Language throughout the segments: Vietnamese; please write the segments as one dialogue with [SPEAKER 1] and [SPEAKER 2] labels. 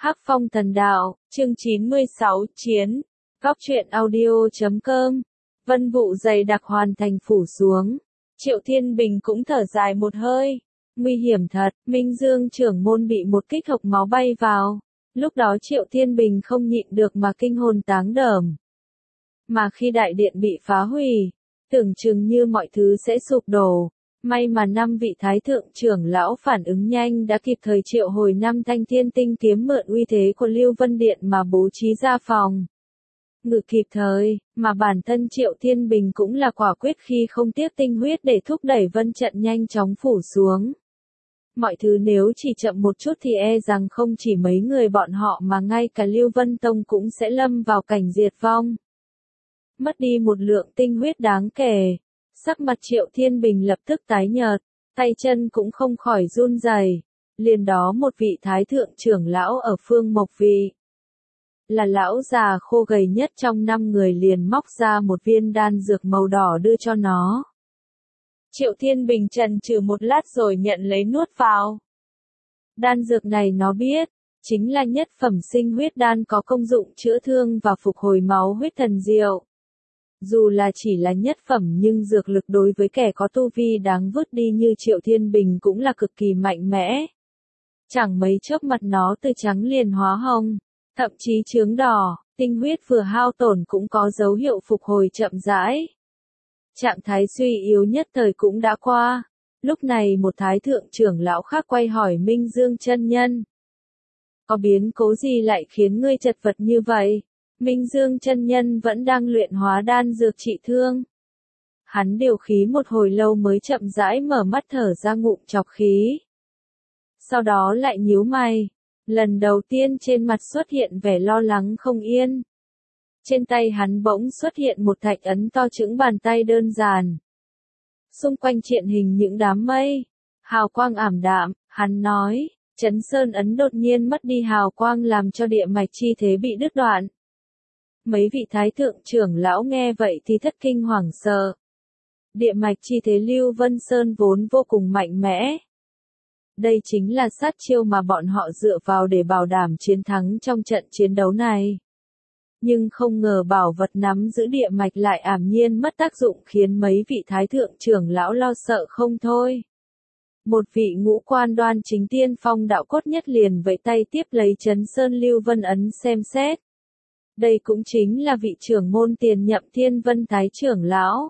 [SPEAKER 1] Hắc Phong Thần Đạo, chương 96, Chiến. Góc truyện audio.com. Vân vụ dày đặc hoàn thành phủ xuống. Triệu Thiên Bình cũng thở dài một hơi. Nguy hiểm thật, Minh Dương trưởng môn bị một kích hộc máu bay vào. Lúc đó Triệu Thiên Bình không nhịn được mà kinh hồn táng đờm. Mà khi đại điện bị phá hủy, tưởng chừng như mọi thứ sẽ sụp đổ. May mà 5 vị thái thượng trưởng lão phản ứng nhanh đã kịp thời triệu hồi 5 thanh thiên tinh kiếm mượn uy thế của Lưu Vân Điện mà bố trí ra phòng ngự kịp thời, mà bản thân Triệu Thiên Bình cũng là quả quyết khi không tiếc tinh huyết để thúc đẩy vân trận nhanh chóng phủ xuống. Mọi thứ nếu chỉ chậm một chút thì e rằng không chỉ mấy người bọn họ mà ngay cả Lưu Vân Tông cũng sẽ lâm vào cảnh diệt vong. Mất đi một lượng tinh huyết đáng kể. Sắc mặt Triệu Thiên Bình lập tức tái nhợt, tay chân cũng không khỏi run rẩy. Liền đó một vị thái thượng trưởng lão ở Phương Mộc Vị, là lão già khô gầy nhất trong 5 người, liền móc ra một viên đan dược màu đỏ đưa cho nó. Triệu Thiên Bình chần chừ một lát rồi nhận lấy nuốt vào. Đan dược này nó biết, chính là nhất phẩm sinh huyết đan có công dụng chữa thương và phục hồi máu huyết thần diệu. Dù là chỉ là nhất phẩm nhưng dược lực đối với kẻ có tu vi đáng vứt đi như Triệu Thiên Bình cũng là cực kỳ mạnh mẽ. Chẳng mấy chốc mặt nó từ trắng liền hóa hồng, thậm chí chướng đỏ, tinh huyết vừa hao tổn cũng có dấu hiệu phục hồi chậm rãi. Trạng thái suy yếu nhất thời cũng đã qua. Lúc này một thái thượng trưởng lão khác quay hỏi Minh Dương chân nhân. Có biến cố gì lại khiến ngươi chật vật như vậy? Minh Dương chân nhân vẫn đang luyện hóa đan dược trị thương. Hắn điều khí một hồi lâu mới chậm rãi mở mắt thở ra ngụm trọc khí. Sau đó lại nhíu mày. Lần đầu tiên trên mặt xuất hiện vẻ lo lắng không yên. Trên tay hắn bỗng xuất hiện một thạch ấn to chững bàn tay đơn giản. Xung quanh triện hình những đám mây. Hào quang ảm đạm, hắn nói. Chấn Sơn ấn đột nhiên mất đi hào quang làm cho địa mạch chi thế bị đứt đoạn. Mấy vị thái thượng trưởng lão nghe vậy thì thất kinh hoảng sợ. Địa mạch chi thế Lưu Vân Sơn vốn vô cùng mạnh mẽ. Đây chính là sát chiêu mà bọn họ dựa vào để bảo đảm chiến thắng trong trận chiến đấu này. Nhưng không ngờ bảo vật nắm giữ địa mạch lại ảm nhiên mất tác dụng khiến mấy vị thái thượng trưởng lão lo sợ không thôi. Một vị ngũ quan đoan chính tiên phong đạo cốt nhất liền vẫy tay tiếp lấy Chấn Sơn Lưu Vân ấn xem xét. Đây cũng chính là vị trưởng môn tiền nhậm Thiên Vân Thái trưởng lão.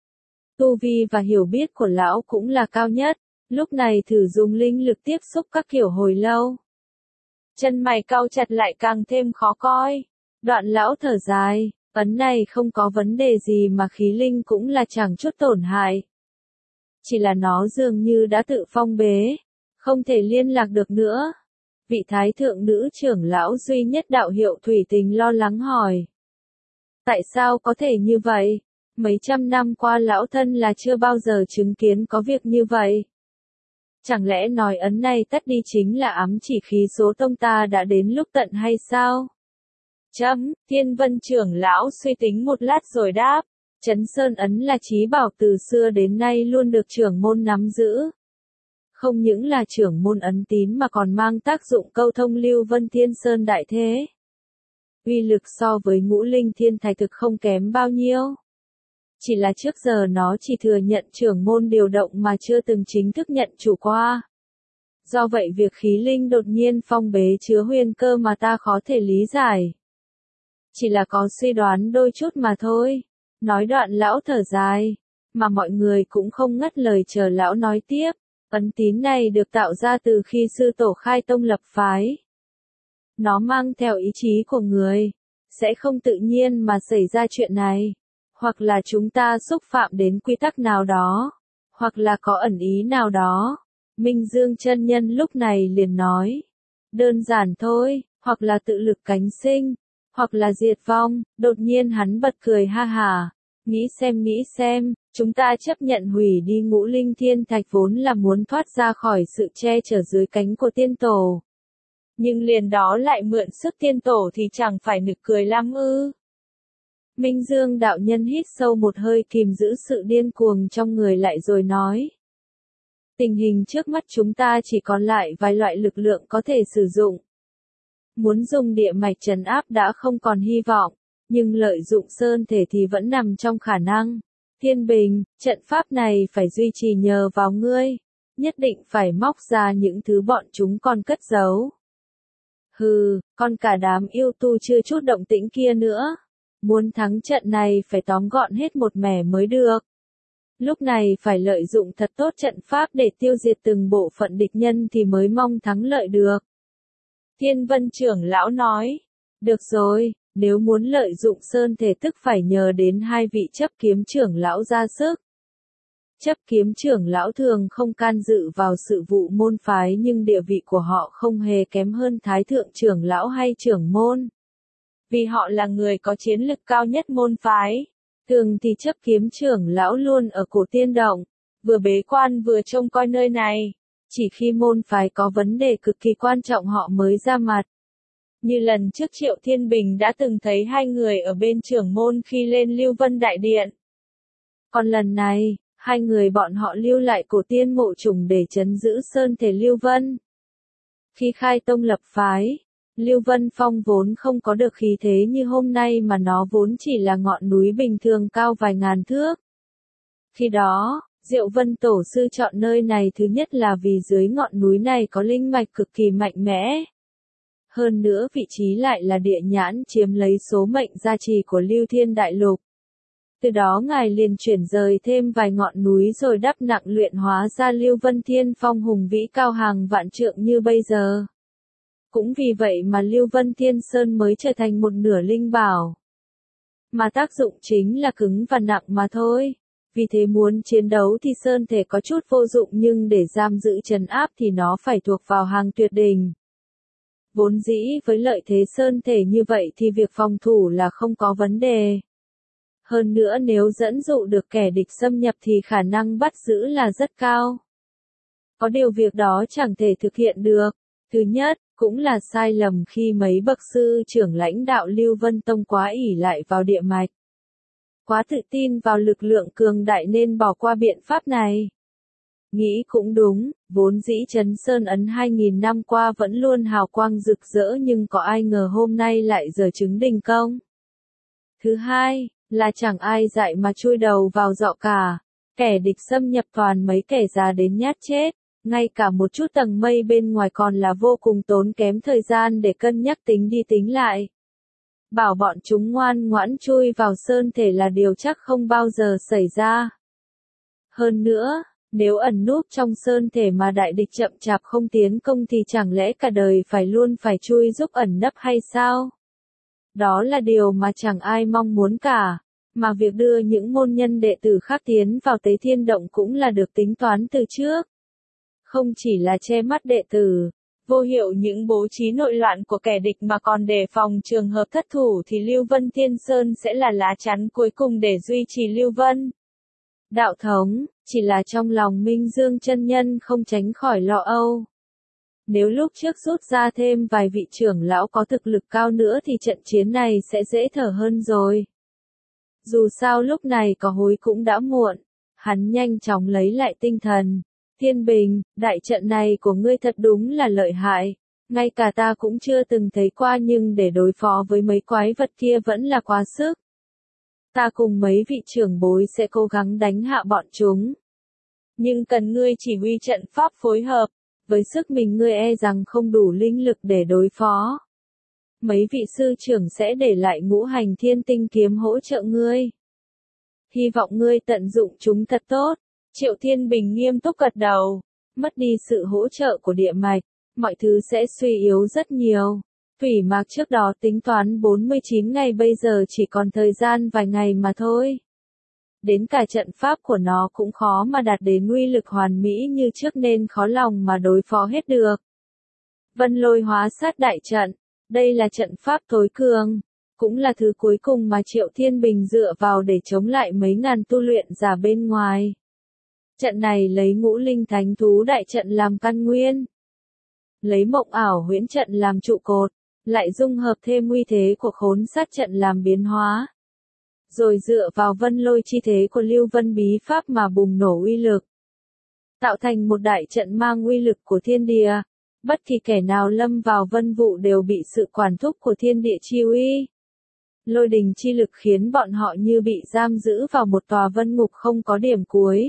[SPEAKER 1] Tu vi và hiểu biết của lão cũng là cao nhất, lúc này thử dùng linh lực tiếp xúc các kiểu hồi lâu. Chân mày cau chặt lại càng thêm khó coi. Đoạn lão thở dài, ấn này không có vấn đề gì mà khí linh cũng là chẳng chút tổn hại. Chỉ là nó dường như đã tự phong bế, không thể liên lạc được nữa. Vị thái thượng nữ trưởng lão duy nhất đạo hiệu Thủy Tình lo lắng hỏi. Tại sao có thể như vậy? Mấy trăm năm qua lão thân là chưa bao giờ chứng kiến có việc như vậy. Chẳng lẽ nói ấn này tắt đi chính là ám chỉ khí số tông ta đã đến lúc tận hay sao? Thiên Vân trưởng lão suy tính một lát rồi đáp. Chấn Sơn ấn là chí bảo từ xưa đến nay luôn được trưởng môn nắm giữ. Không những là trưởng môn ấn tín mà còn mang tác dụng câu thông Lưu Vân Thiên Sơn đại thế. Uy lực so với ngũ linh thiên thạch thực không kém bao nhiêu. Chỉ là trước giờ nó chỉ thừa nhận trưởng môn điều động mà chưa từng chính thức nhận chủ qua. Do vậy việc khí linh đột nhiên phong bế chứa huyền cơ mà ta khó thể lý giải. Chỉ là có suy đoán đôi chút mà thôi. Nói đoạn lão thở dài, mà mọi người cũng không ngắt lời chờ lão nói tiếp. Ấn tín này được tạo ra từ khi sư tổ khai tông lập phái. Nó mang theo ý chí của người, sẽ không tự nhiên mà xảy ra chuyện này. Hoặc là chúng ta xúc phạm đến quy tắc nào đó, hoặc là có ẩn ý nào đó. Minh Dương chân nhân lúc này liền nói. Đơn giản thôi, hoặc là tự lực cánh sinh, hoặc là diệt vong. Đột nhiên hắn bật cười ha hả. Nghĩ xem, chúng ta chấp nhận hủy đi ngũ linh thiên thạch vốn là muốn thoát ra khỏi sự che chở dưới cánh của tiên tổ. Nhưng liền đó lại mượn sức tiên tổ thì chẳng phải nực cười lắm ư. Minh Dương đạo nhân hít sâu một hơi kìm giữ sự điên cuồng trong người lại rồi nói. Tình hình trước mắt chúng ta chỉ còn lại vài loại lực lượng có thể sử dụng. Muốn dùng địa mạch trấn áp đã không còn hy vọng, nhưng lợi dụng sơn thể thì vẫn nằm trong khả năng. Thiên Bình, trận pháp này phải duy trì nhờ vào ngươi, nhất định phải móc ra những thứ bọn chúng còn cất giấu. Hừ, con cả đám yêu tu chưa chút động tĩnh kia nữa. Muốn thắng trận này phải tóm gọn hết một mẻ mới được. Lúc này phải lợi dụng thật tốt trận pháp để tiêu diệt từng bộ phận địch nhân thì mới mong thắng lợi được. Thiên Vân trưởng lão nói, được rồi, nếu muốn lợi dụng sơn thể tức phải nhờ đến hai vị chấp kiếm trưởng lão ra sức. Chấp kiếm trưởng lão thường không can dự vào sự vụ môn phái nhưng địa vị của họ không hề kém hơn thái thượng trưởng lão hay trưởng môn. Vì họ là người có chiến lực cao nhất môn phái. Thường thì chấp kiếm trưởng lão luôn ở cổ tiên động, vừa bế quan vừa trông coi nơi này. Chỉ khi môn phái có vấn đề cực kỳ quan trọng họ mới ra mặt. Như lần trước Triệu Thiên Bình đã từng thấy hai người ở bên trưởng môn khi lên Lưu Vân Đại Điện. Còn lần này, hai người bọn họ lưu lại cổ tiên mộ trùng để trấn giữ sơn thể Lưu Vân. Khi khai tông lập phái, Lưu Vân Phong vốn không có được khí thế như hôm nay mà nó vốn chỉ là ngọn núi bình thường cao vài ngàn thước. Khi đó, Diệu Vân Tổ sư chọn nơi này thứ nhất là vì dưới ngọn núi này có linh mạch cực kỳ mạnh mẽ. Hơn nữa vị trí lại là địa nhãn chiếm lấy số mệnh gia trì của Lưu Thiên Đại Lục. Từ đó ngài liền chuyển rời thêm vài ngọn núi rồi đắp nặng luyện hóa ra Lưu Vân Thiên Phong hùng vĩ cao hàng vạn trượng như bây giờ. Cũng vì vậy mà Lưu Vân Thiên Sơn mới trở thành một nửa linh bảo. Mà tác dụng chính là cứng và nặng mà thôi. Vì thế muốn chiến đấu thì sơn thể có chút vô dụng nhưng để giam giữ trấn áp thì nó phải thuộc vào hàng tuyệt đỉnh. Vốn dĩ với lợi thế sơn thể như vậy thì việc phòng thủ là không có vấn đề. Hơn nữa nếu dẫn dụ được kẻ địch xâm nhập thì khả năng bắt giữ là rất cao. Có điều việc đó chẳng thể thực hiện được. Thứ nhất, cũng là sai lầm khi mấy bậc sư trưởng lãnh đạo Lưu Vân Tông quá ỷ lại vào địa mạch. Quá tự tin vào lực lượng cường đại nên bỏ qua biện pháp này. Nghĩ cũng đúng, vốn dĩ Trấn Sơn Ấn 2000 năm qua vẫn luôn hào quang rực rỡ nhưng có ai ngờ hôm nay lại giờ chứng đình công. Thứ hai, là chẳng ai dạy mà chui đầu vào dọ cả. Kẻ địch xâm nhập toàn mấy kẻ già đến nhát chết. Ngay cả một chút tầng mây bên ngoài còn là vô cùng tốn kém thời gian để cân nhắc tính đi tính lại. Bảo bọn chúng ngoan ngoãn chui vào sơn thể là điều chắc không bao giờ xảy ra. Hơn nữa, nếu ẩn núp trong sơn thể mà đại địch chậm chạp không tiến công thì chẳng lẽ cả đời phải luôn phải chui giúp ẩn nấp hay sao? Đó là điều mà chẳng ai mong muốn cả. Mà việc đưa những môn nhân đệ tử khác tiến vào Tế Thiên Động cũng là được tính toán từ trước. Không chỉ là che mắt đệ tử, vô hiệu những bố trí nội loạn của kẻ địch mà còn đề phòng trường hợp thất thủ thì Lưu Vân Thiên Sơn sẽ là lá chắn cuối cùng để duy trì Lưu Vân. Đạo thống, chỉ là trong lòng Minh Dương chân nhân không tránh khỏi lo âu. Nếu lúc trước rút ra thêm vài vị trưởng lão có thực lực cao nữa thì trận chiến này sẽ dễ thở hơn rồi. Dù sao lúc này có hối cũng đã muộn, hắn nhanh chóng lấy lại tinh thần. Thiên Bình, đại trận này của ngươi thật đúng là lợi hại, ngay cả ta cũng chưa từng thấy qua nhưng để đối phó với mấy quái vật kia vẫn là quá sức. Ta cùng mấy vị trưởng bối sẽ cố gắng đánh hạ bọn chúng. Nhưng cần ngươi chỉ huy trận pháp phối hợp, với sức mình ngươi e rằng không đủ linh lực để đối phó. Mấy vị sư trưởng sẽ để lại ngũ hành thiên tinh kiếm hỗ trợ ngươi. Hy vọng ngươi tận dụng chúng thật tốt. Triệu Thiên Bình nghiêm túc gật đầu. Mất đi sự hỗ trợ của địa mạch, mọi thứ sẽ suy yếu rất nhiều. Thủy Mạc trước đó tính toán 49 ngày bây giờ chỉ còn thời gian vài ngày mà thôi. Đến cả trận pháp của nó cũng khó mà đạt đến uy lực hoàn mỹ như trước nên khó lòng mà đối phó hết được. Vân Lôi hóa sát đại trận, đây là trận pháp tối cường, cũng là thứ cuối cùng mà Triệu Thiên Bình dựa vào để chống lại mấy ngàn tu luyện giả bên ngoài. Trận này lấy ngũ linh thánh thú đại trận làm căn nguyên. Lấy mộng ảo huyễn trận làm trụ cột, lại dung hợp thêm uy thế của khốn sát trận làm biến hóa. Rồi dựa vào vân lôi chi thế của Lưu Vân bí pháp mà bùng nổ uy lực. Tạo thành một đại trận mang uy lực của thiên địa. Bất kỳ kẻ nào lâm vào vân vụ đều bị sự quản thúc của thiên địa chi uy. Lôi đình chi lực khiến bọn họ như bị giam giữ vào một tòa vân ngục không có điểm cuối.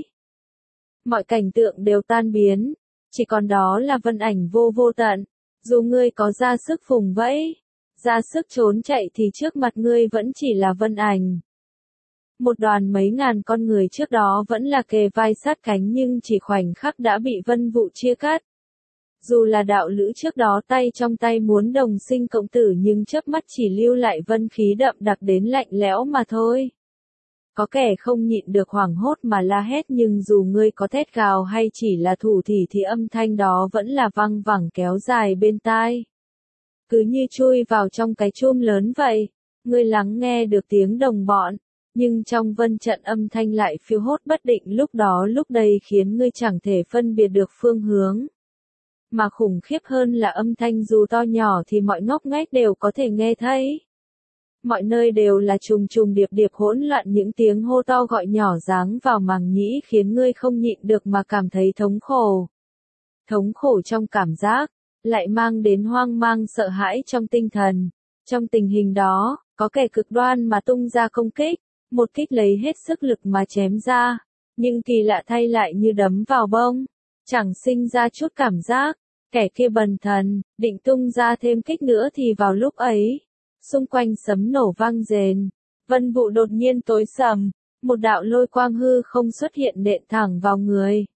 [SPEAKER 1] Mọi cảnh tượng đều tan biến, chỉ còn đó là vân ảnh vô vô tận. Dù ngươi có ra sức phùng vẫy, ra sức trốn chạy thì trước mặt ngươi vẫn chỉ là vân ảnh. Một đoàn mấy ngàn con người trước đó vẫn là kề vai sát cánh nhưng chỉ khoảnh khắc đã bị vân vụ chia cắt. Dù là đạo lữ trước đó tay trong tay muốn đồng sinh cộng tử nhưng chớp mắt chỉ lưu lại vân khí đậm đặc đến lạnh lẽo mà thôi. Có kẻ không nhịn được hoảng hốt mà la hét nhưng dù ngươi có thét gào hay chỉ là thủ thỉ thì âm thanh đó vẫn là văng vẳng kéo dài bên tai. Cứ như chui vào trong cái chum lớn vậy, ngươi lắng nghe được tiếng đồng bọn, nhưng trong vân trận âm thanh lại phiêu hốt bất định lúc đó lúc đây khiến ngươi chẳng thể phân biệt được phương hướng. Mà khủng khiếp hơn là âm thanh dù to nhỏ thì mọi ngóc ngách đều có thể nghe thấy. Mọi nơi đều là trùng trùng điệp điệp hỗn loạn những tiếng hô to gọi nhỏ giáng vào màng nhĩ khiến ngươi không nhịn được mà cảm thấy thống khổ. Thống khổ trong cảm giác, lại mang đến hoang mang sợ hãi trong tinh thần. Trong tình hình đó, có kẻ cực đoan mà tung ra công kích, một kích lấy hết sức lực mà chém ra, nhưng kỳ lạ thay lại như đấm vào bông, chẳng sinh ra chút cảm giác. Kẻ kia bần thần, định tung ra thêm kích nữa thì vào lúc ấy, xung quanh sấm nổ vang rền, vân vụ đột nhiên tối sầm, một đạo lôi quang hư không xuất hiện nện thẳng vào người.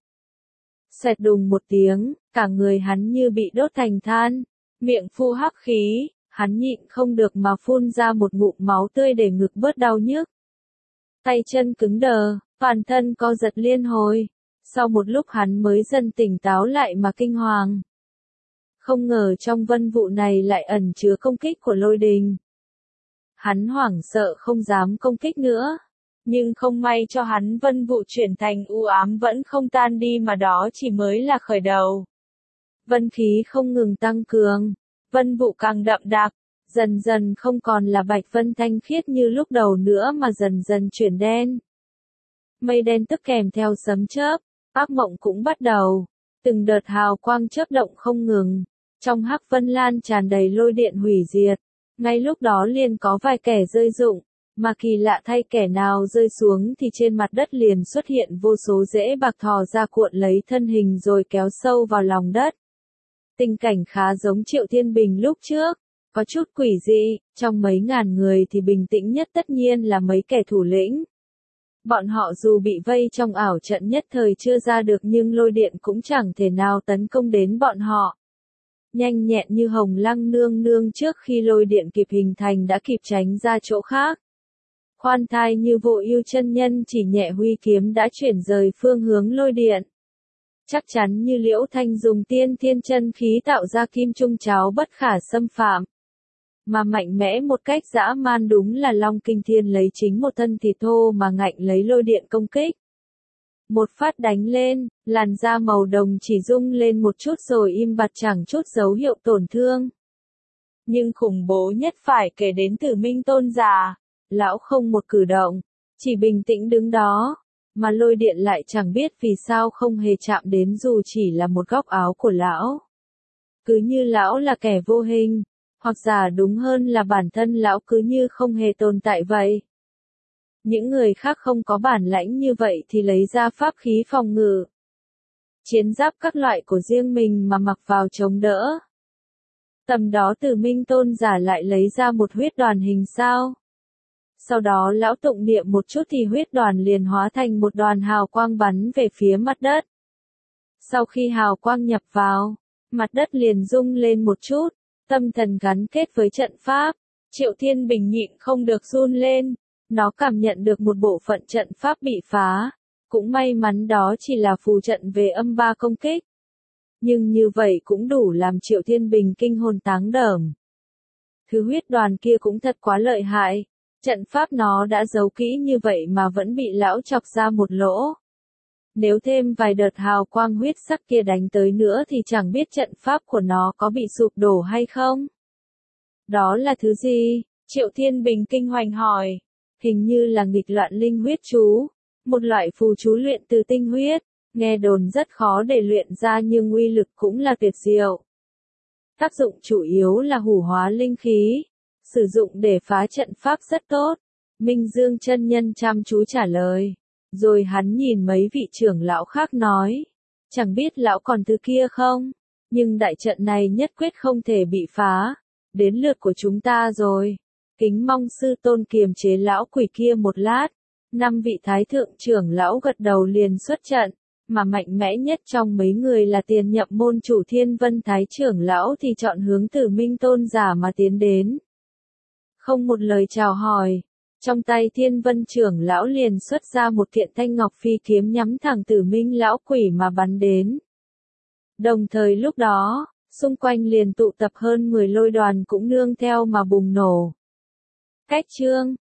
[SPEAKER 1] Xẹt đùng một tiếng, cả người hắn như bị đốt thành than, miệng phun hắc khí, hắn nhịn không được mà phun ra một ngụm máu tươi để ngực bớt đau nhức. Tay chân cứng đờ, toàn thân co giật liên hồi, sau một lúc hắn mới dần tỉnh táo lại mà kinh hoàng. Không ngờ trong vân vụ này lại ẩn chứa công kích của lôi đình. Hắn hoảng sợ không dám công kích nữa. Nhưng không may cho hắn vân vụ chuyển thành u ám vẫn không tan đi mà đó chỉ mới là khởi đầu. Vân khí không ngừng tăng cường. Vân vụ càng đậm đặc. Dần dần không còn là bạch vân thanh khiết như lúc đầu nữa mà dần dần chuyển đen. Mây đen tức kèm theo sấm chớp. Ác mộng cũng bắt đầu. Từng đợt hào quang chớp động không ngừng. Trong hắc vân lan tràn đầy lôi điện hủy diệt. Ngay lúc đó liền có vài kẻ rơi rụng, mà kỳ lạ thay kẻ nào rơi xuống thì trên mặt đất liền xuất hiện vô số rễ bạc thò ra cuộn lấy thân hình rồi kéo sâu vào lòng đất. Tình cảnh khá giống Triệu Thiên Bình lúc trước, có chút quỷ dị, trong mấy ngàn người thì bình tĩnh nhất tất nhiên là mấy kẻ thủ lĩnh. Bọn họ dù bị vây trong ảo trận nhất thời chưa ra được nhưng lôi điện cũng chẳng thể nào tấn công đến bọn họ. Nhanh nhẹn như hồng lăng nương nương trước khi lôi điện kịp hình thành đã kịp tránh ra chỗ khác. Khoan thai như vô ưu chân nhân chỉ nhẹ huy kiếm đã chuyển rời phương hướng lôi điện. Chắc chắn như Liễu Thanh dùng tiên thiên chân khí tạo ra kim trung cháo bất khả xâm phạm. Mà mạnh mẽ một cách dã man đúng là Long Kinh Thiên lấy chính một thân thịt thô mà ngạnh lấy lôi điện công kích. Một phát đánh lên, làn da màu đồng chỉ rung lên một chút rồi im bặt chẳng chút dấu hiệu tổn thương. Nhưng khủng bố nhất phải kể đến từ Minh Tôn giả. Lão không một cử động, chỉ bình tĩnh đứng đó, mà lôi điện lại chẳng biết vì sao không hề chạm đến dù chỉ là một góc áo của lão. Cứ như lão là kẻ vô hình, hoặc giả đúng hơn là bản thân lão cứ như không hề tồn tại vậy. Những người khác không có bản lãnh như vậy thì lấy ra pháp khí phòng ngự. Chiến giáp các loại của riêng mình mà mặc vào chống đỡ. Tầm đó Từ Minh Tôn giả lại lấy ra một huyết đoàn hình sao. Sau đó lão tụng niệm một chút thì huyết đoàn liền hóa thành một đoàn hào quang bắn về phía mặt đất. Sau khi hào quang nhập vào, mặt đất liền rung lên một chút, tâm thần gắn kết với trận pháp. Triệu Thiên Bình nhịn không được run lên. Nó cảm nhận được một bộ phận trận pháp bị phá, cũng may mắn đó chỉ là phù trận về âm ba công kích. Nhưng như vậy cũng đủ làm Triệu Thiên Bình kinh hồn táng đờm. Thứ huyết đoàn kia cũng thật quá lợi hại, trận pháp nó đã giấu kỹ như vậy mà vẫn bị lão chọc ra một lỗ. Nếu thêm vài đợt hào quang huyết sắc kia đánh tới nữa thì chẳng biết trận pháp của nó có bị sụp đổ hay không. Đó là thứ gì? Triệu Thiên Bình kinh hoành hỏi. Hình như là nghịch loạn linh huyết chú, một loại phù chú luyện từ tinh huyết, nghe đồn rất khó để luyện ra nhưng uy lực cũng là tuyệt diệu. Tác dụng chủ yếu là hủ hóa linh khí, sử dụng để phá trận pháp rất tốt. Minh Dương chân nhân chăm chú trả lời. Rồi hắn nhìn mấy vị trưởng lão khác nói. Chẳng biết lão còn thứ kia không? Nhưng đại trận này nhất quyết không thể bị phá. Đến lượt của chúng ta rồi. Kính mong sư tôn kiềm chế lão quỷ kia một lát. 5 vị thái thượng trưởng lão gật đầu liền xuất trận. Mà mạnh mẽ nhất trong mấy người là tiền nhậm môn chủ Thiên Vân Thái trưởng lão thì chọn hướng Tử Minh tôn giả mà tiến đến. Không một lời chào hỏi. Trong tay Thiên Vân trưởng lão liền xuất ra một kiện thanh ngọc phi kiếm nhắm thẳng Tử Minh lão quỷ mà bắn đến. Đồng thời lúc đó, xung quanh liền tụ tập hơn 10 lôi đoàn cũng nương theo mà bùng nổ. Cách chương